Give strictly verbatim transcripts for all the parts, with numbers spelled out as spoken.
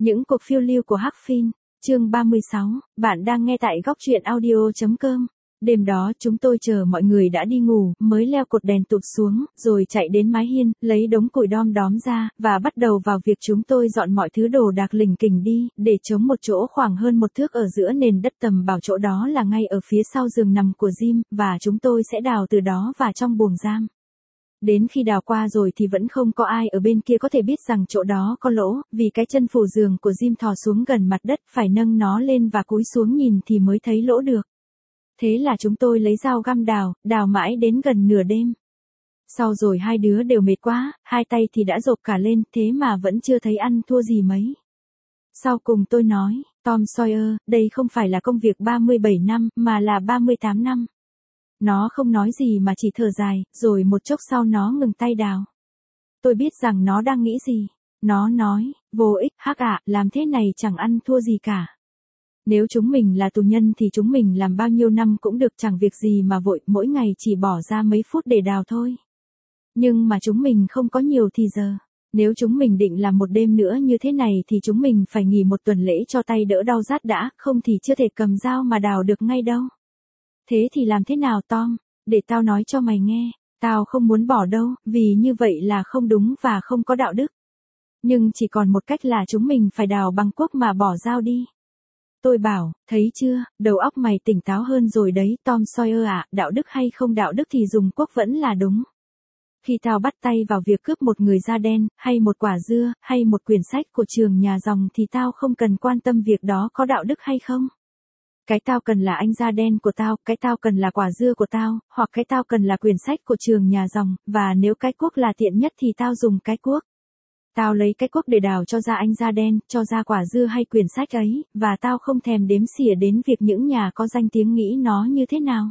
Những cuộc phiêu lưu của Hắc Phin, chương ba mươi sáu, bạn đang nghe tại góc truyện audio.com. Đêm đó chúng tôi chờ mọi người đã đi ngủ, mới leo cột đèn tụt xuống, rồi chạy đến mái hiên, lấy đống củi đom đóm ra, và bắt đầu vào việc chúng tôi dọn mọi thứ đồ đạc lỉnh kỉnh đi, để chống một chỗ khoảng hơn một thước ở giữa nền đất tầm bảo chỗ đó là ngay ở phía sau giường nằm của Jim, và chúng tôi sẽ đào từ đó và trong buồng giam. Đến khi đào qua rồi thì vẫn không có ai ở bên kia có thể biết rằng chỗ đó có lỗ, vì cái chân phủ giường của Jim thò xuống gần mặt đất, phải nâng nó lên và cúi xuống nhìn thì mới thấy lỗ được. Thế là chúng tôi lấy dao găm đào, đào mãi đến gần nửa đêm. Sau rồi hai đứa đều mệt quá, hai tay thì đã rộp cả lên, thế mà vẫn chưa thấy ăn thua gì mấy. Sau cùng tôi nói, Tom Sawyer, đây không phải là công việc ba mươi bảy năm, mà là ba mươi tám năm. Nó không nói gì mà chỉ thở dài, rồi một chốc sau nó ngừng tay đào. Tôi biết rằng nó đang nghĩ gì. Nó nói, vô ích, Hắc ạ, làm thế này chẳng ăn thua gì cả. Nếu chúng mình là tù nhân thì chúng mình làm bao nhiêu năm cũng được, chẳng việc gì mà vội, mỗi ngày chỉ bỏ ra mấy phút để đào thôi. Nhưng mà chúng mình không có nhiều thì giờ. Nếu chúng mình định làm một đêm nữa như thế này thì chúng mình phải nghỉ một tuần lễ cho tay đỡ đau rát đã, không thì chưa thể cầm dao mà đào được ngay đâu. Thế thì làm thế nào Tom? Để tao nói cho mày nghe, tao không muốn bỏ đâu, vì như vậy là không đúng và không có đạo đức. Nhưng chỉ còn một cách là chúng mình phải đào bằng cuốc mà bỏ dao đi. Tôi bảo, thấy chưa, đầu óc mày tỉnh táo hơn rồi đấy Tom Sawyer ạ, đạo đức hay không đạo đức thì dùng cuốc vẫn là đúng. Khi tao bắt tay vào việc cướp một người da đen, hay một quả dưa, hay một quyển sách của trường nhà dòng thì tao không cần quan tâm việc đó có đạo đức hay không. Cái tao cần là anh da đen của tao, cái tao cần là quả dưa của tao, hoặc cái tao cần là quyển sách của trường nhà dòng, và nếu cái cuốc là tiện nhất thì tao dùng cái cuốc. Tao lấy cái cuốc để đào cho ra anh da đen, cho ra quả dưa hay quyển sách ấy, và tao không thèm đếm xỉa đến việc những nhà có danh tiếng nghĩ nó như thế nào.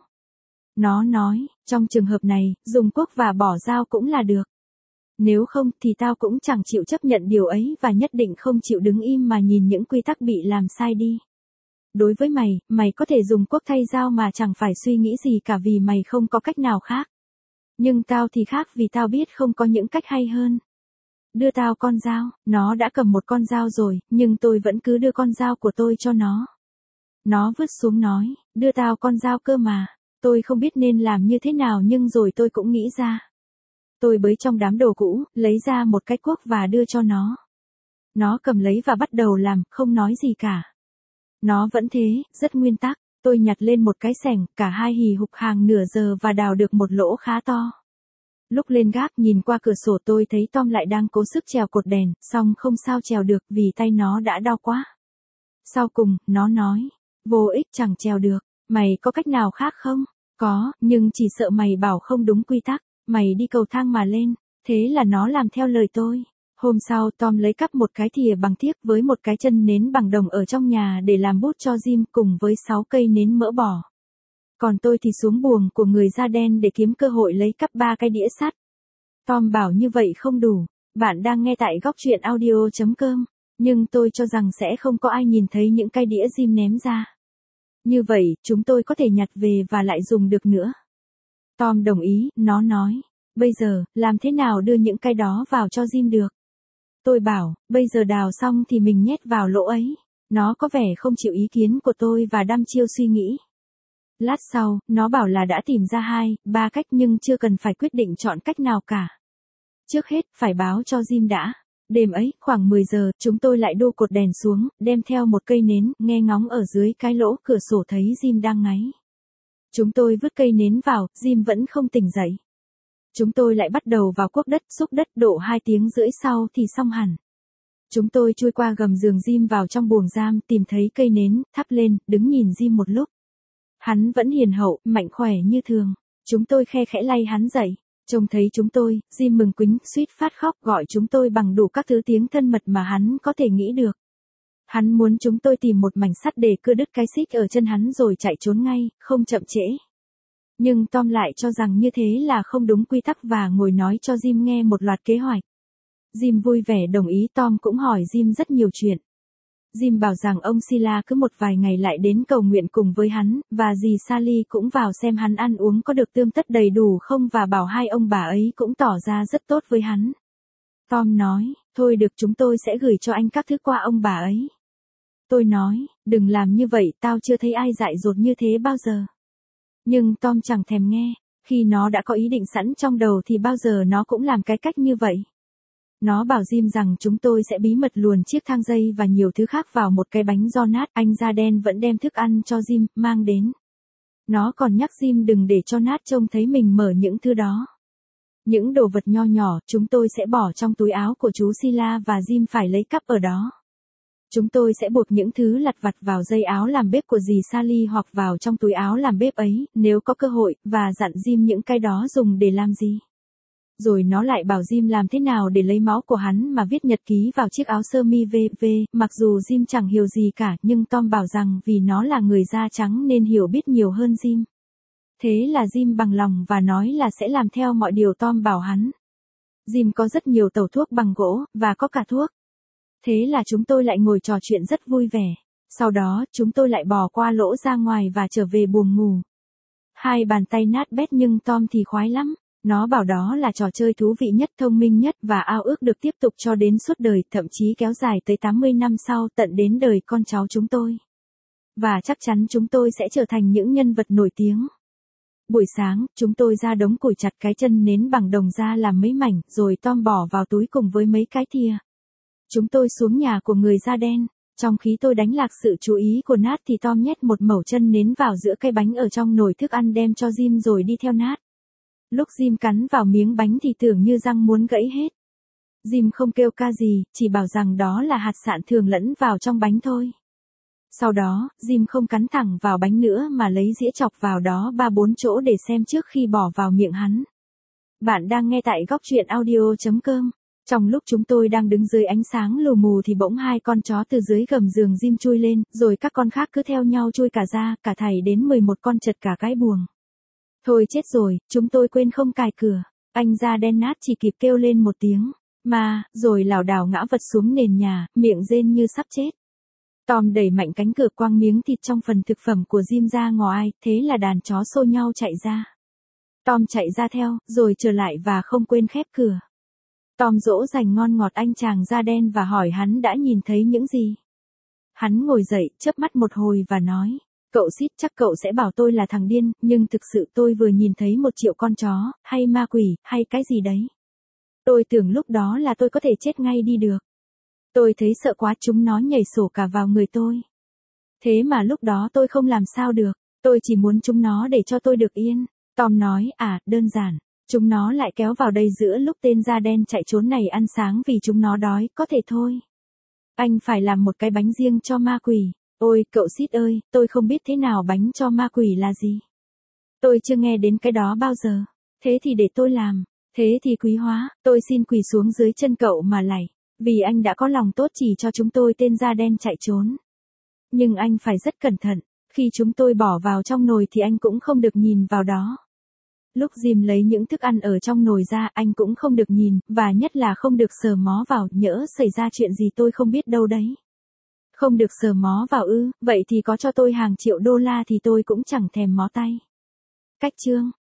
Nó nói, trong trường hợp này, dùng cuốc và bỏ dao cũng là được. Nếu không thì tao cũng chẳng chịu chấp nhận điều ấy và nhất định không chịu đứng im mà nhìn những quy tắc bị làm sai đi. Đối với mày, mày có thể dùng cuốc thay dao mà chẳng phải suy nghĩ gì cả vì mày không có cách nào khác. Nhưng tao thì khác vì tao biết không có những cách hay hơn. Đưa tao con dao, nó đã cầm một con dao rồi, nhưng tôi vẫn cứ đưa con dao của tôi cho nó. Nó vứt xuống nói, đưa tao con dao cơ mà. Tôi không biết nên làm như thế nào nhưng rồi tôi cũng nghĩ ra. Tôi bới trong đám đồ cũ, lấy ra một cái cuốc và đưa cho nó. Nó cầm lấy và bắt đầu làm, không nói gì cả. Nó vẫn thế, rất nguyên tắc. Tôi nhặt lên một cái xẻng, cả hai hì hục hàng nửa giờ và đào được một lỗ khá to. Lúc lên gác nhìn qua cửa sổ tôi thấy Tom lại đang cố sức trèo cột đèn, song không sao trèo được vì tay nó đã đau quá. Sau cùng, nó nói, vô ích chẳng trèo được, mày có cách nào khác không? Có, nhưng chỉ sợ mày bảo không đúng quy tắc, mày đi cầu thang mà lên. Thế là nó làm theo lời tôi. Hôm sau Tom lấy cắp một cái thìa bằng thiếc với một cái chân nến bằng đồng ở trong nhà để làm bút cho Jim cùng với sáu cây nến mỡ bò. Còn tôi thì xuống buồng của người da đen để kiếm cơ hội lấy cắp ba cái đĩa sắt. Tom bảo như vậy không đủ. Bạn đang nghe tại góc truyện audio.com. Nhưng tôi cho rằng sẽ không có ai nhìn thấy những cái đĩa Jim ném ra. Như vậy, chúng tôi có thể nhặt về và lại dùng được nữa. Tom đồng ý, nó nói. Bây giờ, làm thế nào đưa những cái đó vào cho Jim được? Tôi bảo, bây giờ đào xong thì mình nhét vào lỗ ấy. Nó có vẻ không chịu ý kiến của tôi và đăm chiêu suy nghĩ. Lát sau, nó bảo là đã tìm ra hai, ba cách nhưng chưa cần phải quyết định chọn cách nào cả. Trước hết, phải báo cho Jim đã. Đêm ấy, khoảng mười giờ, chúng tôi lại đô cột đèn xuống, đem theo một cây nến, nghe ngóng ở dưới cái lỗ cửa sổ thấy Jim đang ngáy. Chúng tôi vứt cây nến vào, Jim vẫn không tỉnh dậy. Chúng tôi lại bắt đầu vào cuốc đất, xúc đất độ hai tiếng rưỡi sau thì xong hẳn. Chúng tôi chui qua gầm giường Jim vào trong buồng giam, tìm thấy cây nến, thắp lên, đứng nhìn Jim một lúc. Hắn vẫn hiền hậu, mạnh khỏe như thường. Chúng tôi khe khẽ lay hắn dậy. Trông thấy chúng tôi, Jim mừng quính, suýt phát khóc gọi chúng tôi bằng đủ các thứ tiếng thân mật mà hắn có thể nghĩ được. Hắn muốn chúng tôi tìm một mảnh sắt để cưa đứt cái xích ở chân hắn rồi chạy trốn ngay, không chậm trễ. Nhưng Tom lại cho rằng như thế là không đúng quy tắc và ngồi nói cho Jim nghe một loạt kế hoạch. Jim vui vẻ đồng ý, Tom cũng hỏi Jim rất nhiều chuyện. Jim bảo rằng ông Sila cứ một vài ngày lại đến cầu nguyện cùng với hắn, và dì Sally cũng vào xem hắn ăn uống có được tươm tất đầy đủ không và bảo hai ông bà ấy cũng tỏ ra rất tốt với hắn. Tom nói, Thôi được, chúng tôi sẽ gửi cho anh các thứ qua ông bà ấy. Tôi nói, đừng làm như vậy, tao chưa thấy ai dại dột như thế bao giờ. Nhưng Tom chẳng thèm nghe, khi nó đã có ý định sẵn trong đầu thì bao giờ nó cũng làm cái cách như vậy. Nó bảo Jim rằng chúng tôi sẽ bí mật luồn chiếc thang dây và nhiều thứ khác vào một cái bánh do nát. Anh da đen vẫn đem thức ăn cho Jim, mang đến. Nó còn nhắc Jim đừng để cho Nat trông thấy mình mở những thứ đó. Những đồ vật nho nhỏ, chúng tôi sẽ bỏ trong túi áo của chú Sila và Jim phải lấy cắp ở đó. Chúng tôi sẽ buộc những thứ lặt vặt vào dây áo làm bếp của dì Sally hoặc vào trong túi áo làm bếp ấy, nếu có cơ hội, và dặn Jim những cái đó dùng để làm gì. Rồi nó lại bảo Jim làm thế nào để lấy máu của hắn mà viết nhật ký vào chiếc áo sơ mi vê vê, mặc dù Jim chẳng hiểu gì cả, nhưng Tom bảo rằng vì nó là người da trắng nên hiểu biết nhiều hơn Jim. Thế là Jim bằng lòng và nói là sẽ làm theo mọi điều Tom bảo hắn. Jim có rất nhiều tẩu thuốc bằng gỗ, và có cả thuốc. Thế là chúng tôi lại ngồi trò chuyện rất vui vẻ. Sau đó, chúng tôi lại bò qua lỗ ra ngoài và trở về buồng ngủ. Hai bàn tay nát bét nhưng Tom thì khoái lắm. Nó bảo đó là trò chơi thú vị nhất, thông minh nhất và ao ước được tiếp tục cho đến suốt đời, thậm chí kéo dài tới tám mươi năm sau, tận đến đời con cháu chúng tôi. Và chắc chắn chúng tôi sẽ trở thành những nhân vật nổi tiếng. Buổi sáng, chúng tôi ra đống củi chặt cái chân nến bằng đồng ra làm mấy mảnh, rồi Tom bỏ vào túi cùng với mấy cái thìa. Chúng tôi xuống nhà của người da đen. Trong khi tôi đánh lạc sự chú ý của Nat thì Tom nhét một mẩu chân nến vào giữa cái bánh ở trong nồi thức ăn đem cho Jim rồi đi theo Nat. Lúc Jim cắn vào miếng bánh thì tưởng như răng muốn gãy hết. Jim không kêu ca gì, chỉ bảo rằng đó là hạt sạn thường lẫn vào trong bánh thôi. Sau đó, Jim không cắn thẳng vào bánh nữa mà lấy dĩa chọc vào đó ba bốn chỗ để xem trước khi bỏ vào miệng hắn. Bạn đang nghe tại góc truyện audio chấm com. Trong lúc chúng tôi đang đứng dưới ánh sáng lù mù thì bỗng hai con chó từ dưới gầm giường Jim chui lên, rồi các con khác cứ theo nhau chui cả ra, cả thảy đến mười một con chật cả cái buồng. Thôi chết rồi, chúng tôi quên không cài cửa. Anh da đen Nat chỉ kịp kêu lên một tiếng, mà, rồi lảo đảo ngã vật xuống nền nhà, miệng rên như sắp chết. Tom đẩy mạnh cánh cửa, quăng miếng thịt trong phần thực phẩm của Jim ra ngoài, thế là đàn chó xô nhau chạy ra. Tom chạy ra theo, rồi trở lại và không quên khép cửa. Tom dỗ dành ngon ngọt anh chàng da đen và hỏi hắn đã nhìn thấy những gì. Hắn ngồi dậy, chớp mắt một hồi và nói, cậu Sid, chắc cậu sẽ bảo tôi là thằng điên, nhưng thực sự tôi vừa nhìn thấy một triệu con chó, hay ma quỷ, hay cái gì đấy. Tôi tưởng lúc đó là tôi có thể chết ngay đi được. Tôi thấy sợ quá, chúng nó nhảy sổ cả vào người tôi. Thế mà lúc đó tôi không làm sao được, tôi chỉ muốn chúng nó để cho tôi được yên. Tom nói, à, đơn giản. Chúng nó lại kéo vào đây giữa lúc tên da đen chạy trốn này ăn sáng vì chúng nó đói, có thể thôi. Anh phải làm một cái bánh riêng cho ma quỷ. Ôi, cậu Sid ơi, tôi không biết thế nào bánh cho ma quỷ là gì. Tôi chưa nghe đến cái đó bao giờ. Thế thì để tôi làm. Thế thì quý hóa, tôi xin quỳ xuống dưới chân cậu mà lạy. Vì anh đã có lòng tốt chỉ cho chúng tôi tên da đen chạy trốn. Nhưng anh phải rất cẩn thận. Khi chúng tôi bỏ vào trong nồi thì anh cũng không được nhìn vào đó. Lúc Jim lấy những thức ăn ở trong nồi ra, anh cũng không được nhìn, và nhất là không được sờ mó vào, nhỡ xảy ra chuyện gì tôi không biết đâu đấy. Không được sờ mó vào ư, vậy thì có cho tôi hàng triệu đô la thì tôi cũng chẳng thèm mó tay. Cách chương